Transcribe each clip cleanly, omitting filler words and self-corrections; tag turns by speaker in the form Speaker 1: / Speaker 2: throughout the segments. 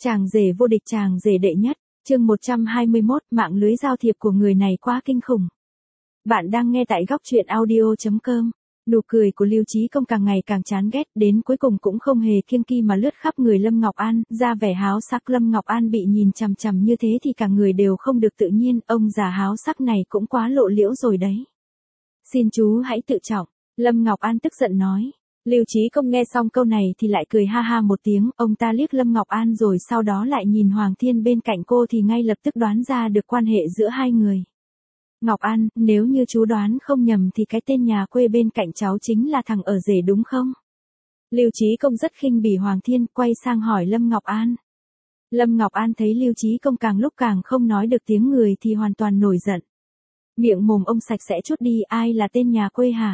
Speaker 1: Chàng rể vô địch, chàng rể đệ nhất, chương 121, mạng lưới giao thiệp của người này quá kinh khủng. Bạn đang nghe tại góc truyện audio.com. Nụ cười của Lưu Chí Công càng ngày càng chán ghét, đến cuối cùng cũng không hề kiêng kỵ mà lướt khắp người Lâm Ngọc An, ra vẻ háo sắc. Lâm Ngọc An bị nhìn chằm chằm như thế thì cả người đều không được tự nhiên, ông già háo sắc này cũng quá lộ liễu rồi đấy. Xin chú hãy tự trọng, Lâm Ngọc An tức giận nói. Lưu Chí Công nghe xong câu này thì lại cười ha ha một tiếng, ông ta liếc Lâm Ngọc An rồi sau đó lại nhìn Hoàng Thiên bên cạnh cô thì ngay lập tức đoán ra được quan hệ giữa hai người. Ngọc An, nếu như chú đoán không nhầm thì cái tên nhà quê bên cạnh cháu chính là thằng ở rể đúng không? Lưu Chí Công rất khinh bỉ Hoàng Thiên, quay sang hỏi Lâm Ngọc An. Lâm Ngọc An thấy Lưu Chí Công càng lúc càng không nói được tiếng người thì hoàn toàn nổi giận. Miệng mồm ông sạch sẽ chút đi, ai là tên nhà quê hả?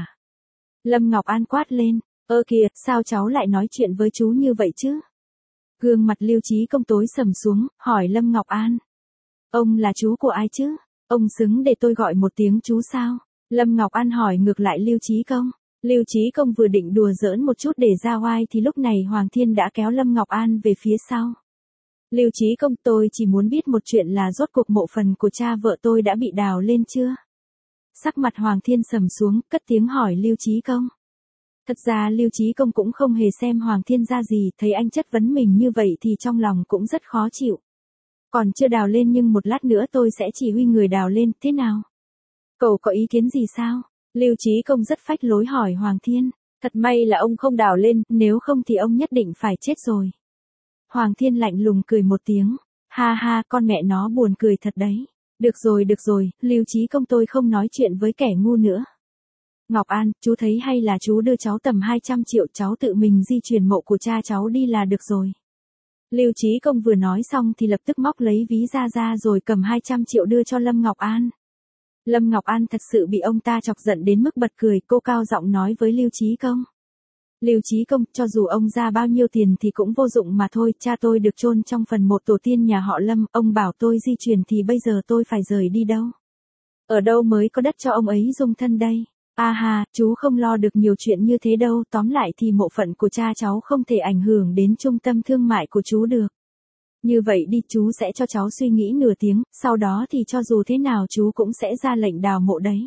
Speaker 1: Lâm Ngọc An quát lên. Ơ kìa, sao cháu lại nói chuyện với chú như vậy chứ? Gương mặt Lưu Chí Công tối sầm xuống, hỏi Lâm Ngọc An. Ông là chú của ai chứ? Ông xứng để tôi gọi một tiếng chú sao? Lâm Ngọc An hỏi ngược lại Lưu Chí Công. Lưu Chí Công vừa định đùa giỡn một chút để ra oai thì lúc này Hoàng Thiên đã kéo Lâm Ngọc An về phía sau. Lưu Chí Công, tôi chỉ muốn biết một chuyện là rốt cuộc mộ phần của cha vợ tôi đã bị đào lên chưa? Sắc mặt Hoàng Thiên sầm xuống, cất tiếng hỏi Lưu Chí Công. Thật ra Lưu Chí Công cũng không hề xem Hoàng Thiên ra gì, thấy anh chất vấn mình như vậy thì trong lòng cũng rất khó chịu. Còn chưa đào lên nhưng một lát nữa tôi sẽ chỉ huy người đào lên, thế nào? Cậu có ý kiến gì sao? Lưu Chí Công rất phách lối hỏi Hoàng Thiên. Thật may là ông không đào lên, nếu không thì ông nhất định phải chết rồi. Hoàng Thiên lạnh lùng cười một tiếng. Ha ha, con mẹ nó buồn cười thật đấy. Được rồi, Lưu Chí Công, tôi không nói chuyện với kẻ ngu nữa. Ngọc An, chú thấy hay là chú đưa cháu tầm 200 triệu, cháu tự mình di chuyển mộ của cha cháu đi là được rồi. Lưu Chí Công vừa nói xong thì lập tức móc lấy ví ra rồi cầm 200 triệu đưa cho Lâm Ngọc An. Lâm Ngọc An thật sự bị ông ta chọc giận đến mức bật cười, cô cao giọng nói với Lưu Chí Công. Lưu Chí Công, cho dù ông ra bao nhiêu tiền thì cũng vô dụng mà thôi, cha tôi được chôn trong phần mộ tổ tiên nhà họ Lâm, ông bảo tôi di chuyển thì bây giờ tôi phải rời đi đâu? Ở đâu mới có đất cho ông ấy dung thân đây? À ha, chú không lo được nhiều chuyện như thế đâu, tóm lại thì mộ phận của cha cháu không thể ảnh hưởng đến trung tâm thương mại của chú được. Như vậy đi, chú sẽ cho cháu suy nghĩ nửa tiếng, sau đó thì cho dù thế nào chú cũng sẽ ra lệnh đào mộ đấy.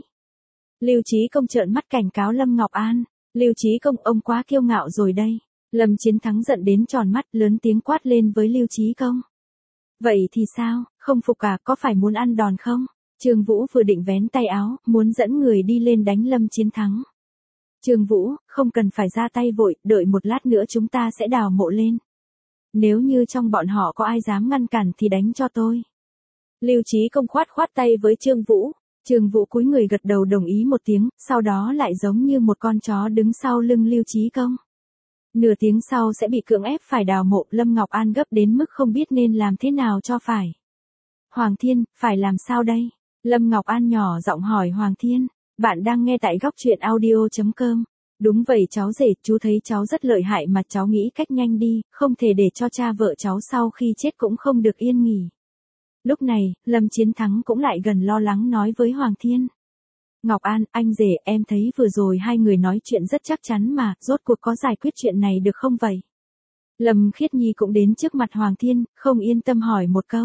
Speaker 1: Lưu Chí Công trợn mắt cảnh cáo Lâm Ngọc An. Lưu Chí Công, ông quá kiêu ngạo rồi đây. Lâm Chiến Thắng giận đến tròn mắt, lớn tiếng quát lên với Lưu Chí Công. Vậy thì sao, không phục à, có phải muốn ăn đòn không? Trương Vũ vừa định vén tay áo, muốn dẫn người đi lên đánh Lâm Chiến Thắng. Trương Vũ, không cần phải ra tay vội, đợi một lát nữa chúng ta sẽ đào mộ lên. Nếu như trong bọn họ có ai dám ngăn cản thì đánh cho tôi. Lưu Chí Công khoát tay với Trương Vũ. Trương Vũ cúi người gật đầu đồng ý một tiếng, sau đó lại giống như một con chó đứng sau lưng Lưu Chí Công. Nửa tiếng sau sẽ bị cưỡng ép phải đào mộ, Lâm Ngọc An gấp đến mức không biết nên làm thế nào cho phải. Hoàng Thiên, phải làm sao đây? Lâm Ngọc An nhỏ giọng hỏi Hoàng Thiên. Bạn đang nghe tại góc truyện audio.com. Đúng vậy cháu rể, chú thấy cháu rất lợi hại mà cháu nghĩ cách nhanh đi, không thể để cho cha vợ cháu sau khi chết cũng không được yên nghỉ. Lúc này, Lâm Chiến Thắng cũng lại gần lo lắng nói với Hoàng Thiên. Ngọc An, anh rể, em thấy vừa rồi hai người nói chuyện rất chắc chắn mà, rốt cuộc có giải quyết chuyện này được không vậy? Lâm Khiết Nhi cũng đến trước mặt Hoàng Thiên, không yên tâm hỏi một câu.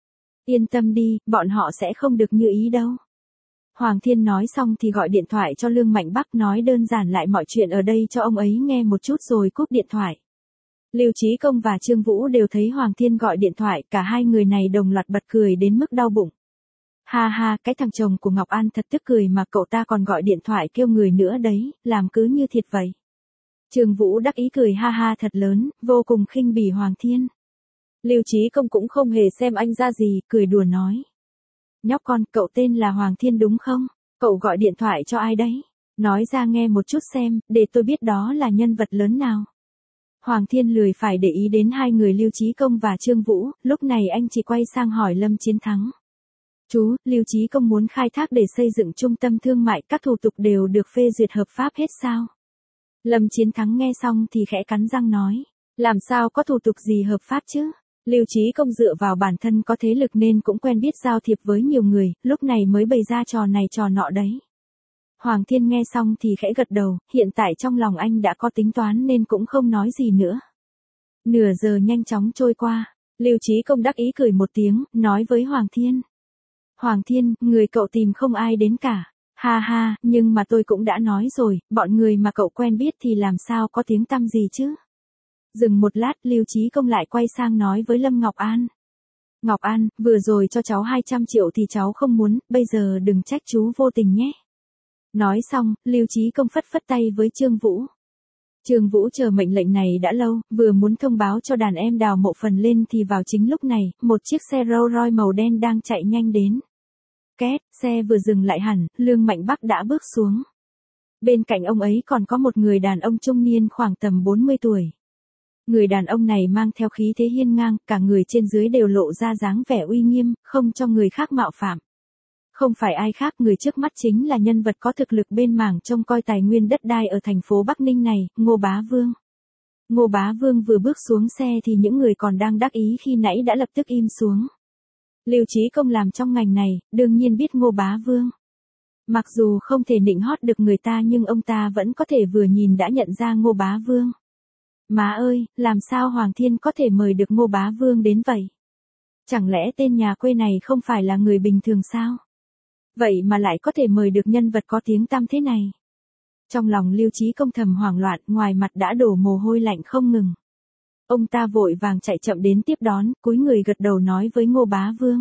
Speaker 1: Yên tâm đi, bọn họ sẽ không được như ý đâu. Hoàng Thiên nói xong thì gọi điện thoại cho Lương Mạnh Bắc, nói đơn giản lại mọi chuyện ở đây cho ông ấy nghe một chút rồi cúp điện thoại. Lưu Chí Công và Trương Vũ đều thấy Hoàng Thiên gọi điện thoại, cả hai người này đồng loạt bật cười đến mức đau bụng. Ha ha, cái thằng chồng của Ngọc An thật tức cười mà cậu ta còn gọi điện thoại kêu người nữa đấy, làm cứ như thiệt vậy. Trương Vũ đắc ý cười ha ha thật lớn, vô cùng khinh bỉ Hoàng Thiên. Lưu Chí Công cũng không hề xem anh ra gì, cười đùa nói. Nhóc con, cậu tên là Hoàng Thiên đúng không? Cậu gọi điện thoại cho ai đấy? Nói ra nghe một chút xem, để tôi biết đó là nhân vật lớn nào. Hoàng Thiên lười phải để ý đến hai người Lưu Chí Công và Trương Vũ, lúc này anh chỉ quay sang hỏi Lâm Chiến Thắng. Chú, Lưu Chí Công muốn khai thác để xây dựng trung tâm thương mại, các thủ tục đều được phê duyệt hợp pháp hết sao? Lâm Chiến Thắng nghe xong thì khẽ cắn răng nói. Làm sao có thủ tục gì hợp pháp chứ? Lưu Chí Công dựa vào bản thân có thế lực nên cũng quen biết giao thiệp với nhiều người, lúc này mới bày ra trò này trò nọ đấy. Hoàng Thiên nghe xong thì khẽ gật đầu, hiện tại trong lòng anh đã có tính toán nên cũng không nói gì nữa. Nửa giờ nhanh chóng trôi qua, Lưu Chí Công đắc ý cười một tiếng, nói với Hoàng Thiên. Hoàng Thiên, người cậu tìm không ai đến cả. Ha ha, nhưng mà tôi cũng đã nói rồi, bọn người mà cậu quen biết thì làm sao có tiếng tăm gì chứ. Dừng một lát, Lưu Chí Công lại quay sang nói với Lâm Ngọc An. Ngọc An, vừa rồi cho cháu 200 triệu thì cháu không muốn, bây giờ đừng trách chú vô tình nhé. Nói xong, Lưu Chí Công phất phất tay với Trương Vũ. Trương Vũ chờ mệnh lệnh này đã lâu, vừa muốn thông báo cho đàn em Đào Mộ Phần lên thì vào chính lúc này, một chiếc xe Rolls Royce màu đen đang chạy nhanh đến. Két, xe vừa dừng lại hẳn, Lương Mạnh Bắc đã bước xuống. Bên cạnh ông ấy còn có một người đàn ông trung niên khoảng tầm 40 tuổi. Người đàn ông này mang theo khí thế hiên ngang, cả người trên dưới đều lộ ra dáng vẻ uy nghiêm, không cho người khác mạo phạm. Không phải ai khác, người trước mắt chính là nhân vật có thực lực bên mảng trông coi tài nguyên đất đai ở thành phố Bắc Ninh này, Ngô Bá Vương. Ngô Bá Vương vừa bước xuống xe thì những người còn đang đắc ý khi nãy đã lập tức im xuống. Lưu Chí Công làm trong ngành này, đương nhiên biết Ngô Bá Vương. Mặc dù không thể nịnh hót được người ta nhưng ông ta vẫn có thể vừa nhìn đã nhận ra Ngô Bá Vương. Má ơi, làm sao Hoàng Thiên có thể mời được Ngô Bá Vương đến vậy? Chẳng lẽ tên nhà quê này không phải là người bình thường sao? Vậy mà lại có thể mời được nhân vật có tiếng tăm thế này. Trong lòng Lưu Chí Công thầm hoảng loạn, ngoài mặt đã đổ mồ hôi lạnh không ngừng. Ông ta vội vàng chạy chậm đến tiếp đón, cúi người gật đầu nói với Ngô Bá Vương.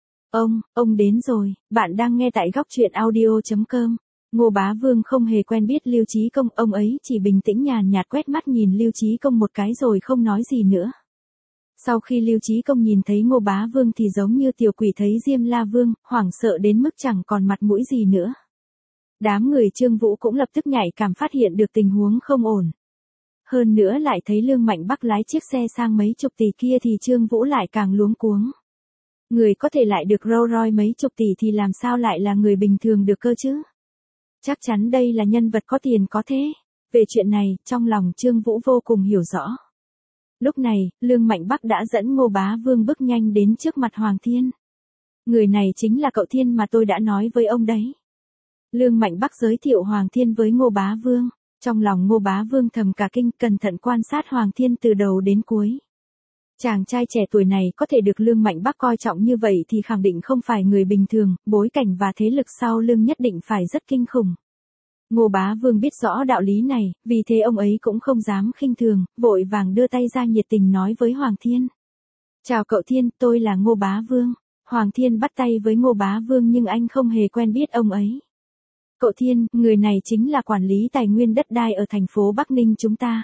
Speaker 1: Ông đến rồi, bạn đang nghe tại góc truyện audio.com. Ngô Bá Vương không hề quen biết Lưu Chí Công, ông ấy chỉ bình tĩnh nhàn nhạt quét mắt nhìn Lưu Chí Công một cái rồi không nói gì nữa. Sau khi Lưu Chí Công nhìn thấy Ngô Bá Vương thì giống như tiểu quỷ thấy Diêm La Vương, hoảng sợ đến mức chẳng còn mặt mũi gì nữa. Đám người Trương Vũ cũng lập tức nhạy cảm phát hiện được tình huống không ổn. Hơn nữa lại thấy Lương Mạnh Bắc lái chiếc xe sang mấy chục tỷ kia thì Trương Vũ lại càng luống cuống. Người có thể lại được Rolls Royce mấy chục tỷ thì làm sao lại là người bình thường được cơ chứ? Chắc chắn đây là nhân vật có tiền có thế. Về chuyện này, trong lòng Trương Vũ vô cùng hiểu rõ. Lúc này, Lương Mạnh Bắc đã dẫn Ngô Bá Vương bước nhanh đến trước mặt Hoàng Thiên. Người này chính là cậu Thiên mà tôi đã nói với ông đấy. Lương Mạnh Bắc giới thiệu Hoàng Thiên với Ngô Bá Vương. Trong lòng Ngô Bá Vương thầm cả kinh, cẩn thận quan sát Hoàng Thiên từ đầu đến cuối. Chàng trai trẻ tuổi này có thể được Lương Mạnh Bắc coi trọng như vậy thì khẳng định không phải người bình thường, bối cảnh và thế lực sau lưng nhất định phải rất kinh khủng. Ngô Bá Vương biết rõ đạo lý này, vì thế ông ấy cũng không dám khinh thường, vội vàng đưa tay ra nhiệt tình nói với Hoàng Thiên. Chào cậu Thiên, tôi là Ngô Bá Vương. Hoàng Thiên bắt tay với Ngô Bá Vương nhưng anh không hề quen biết ông ấy. Cậu Thiên, người này chính là quản lý tài nguyên đất đai ở thành phố Bắc Ninh chúng ta.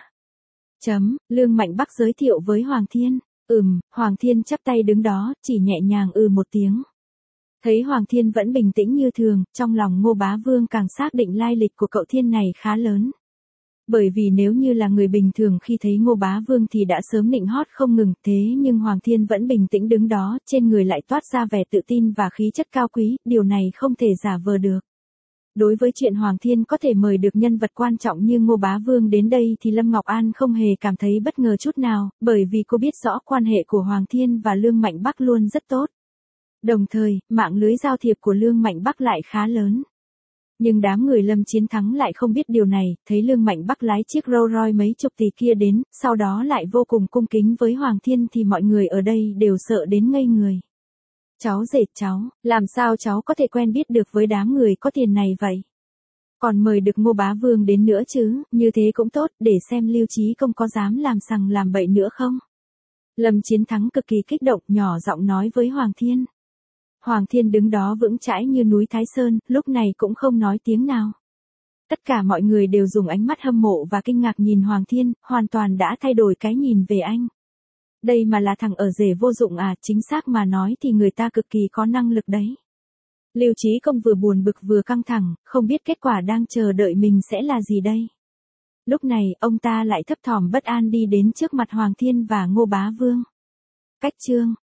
Speaker 1: Lương Mạnh Bắc giới thiệu với Hoàng Thiên. Hoàng Thiên chắp tay đứng đó, chỉ nhẹ nhàng một tiếng. Thấy Hoàng Thiên vẫn bình tĩnh như thường, trong lòng Ngô Bá Vương càng xác định lai lịch của cậu Thiên này khá lớn. Bởi vì nếu như là người bình thường khi thấy Ngô Bá Vương thì đã sớm nịnh hót không ngừng, thế nhưng Hoàng Thiên vẫn bình tĩnh đứng đó, trên người lại toát ra vẻ tự tin và khí chất cao quý, điều này không thể giả vờ được. Đối với chuyện Hoàng Thiên có thể mời được nhân vật quan trọng như Ngô Bá Vương đến đây thì Lâm Ngọc An không hề cảm thấy bất ngờ chút nào, bởi vì cô biết rõ quan hệ của Hoàng Thiên và Lương Mạnh Bắc luôn rất tốt. Đồng thời, mạng lưới giao thiệp của Lương Mạnh Bắc lại khá lớn. Nhưng đám người Lâm Chiến Thắng lại không biết điều này, thấy Lương Mạnh Bắc lái chiếc Rolls Royce mấy chục tỷ kia đến, sau đó lại vô cùng cung kính với Hoàng Thiên thì mọi người ở đây đều sợ đến ngây người. Cháu rể cháu, làm sao cháu có thể quen biết được với đám người có tiền này vậy? Còn mời được Ngô Bá Vương đến nữa chứ, như thế cũng tốt, để xem Lưu Chí Công có dám làm sằng làm bậy nữa không? Lâm Chiến Thắng cực kỳ kích động, nhỏ giọng nói với Hoàng Thiên. Hoàng Thiên đứng đó vững chãi như núi Thái Sơn, lúc này cũng không nói tiếng nào. Tất cả mọi người đều dùng ánh mắt hâm mộ và kinh ngạc nhìn Hoàng Thiên, hoàn toàn đã thay đổi cái nhìn về anh. Đây mà là thằng ở rể vô dụng à, chính xác mà nói thì người ta cực kỳ có năng lực đấy. Lưu Chí Công vừa buồn bực vừa căng thẳng, không biết kết quả đang chờ đợi mình sẽ là gì đây. Lúc này, ông ta lại thấp thỏm bất an đi đến trước mặt Hoàng Thiên và Ngô Bá Vương. Cách chương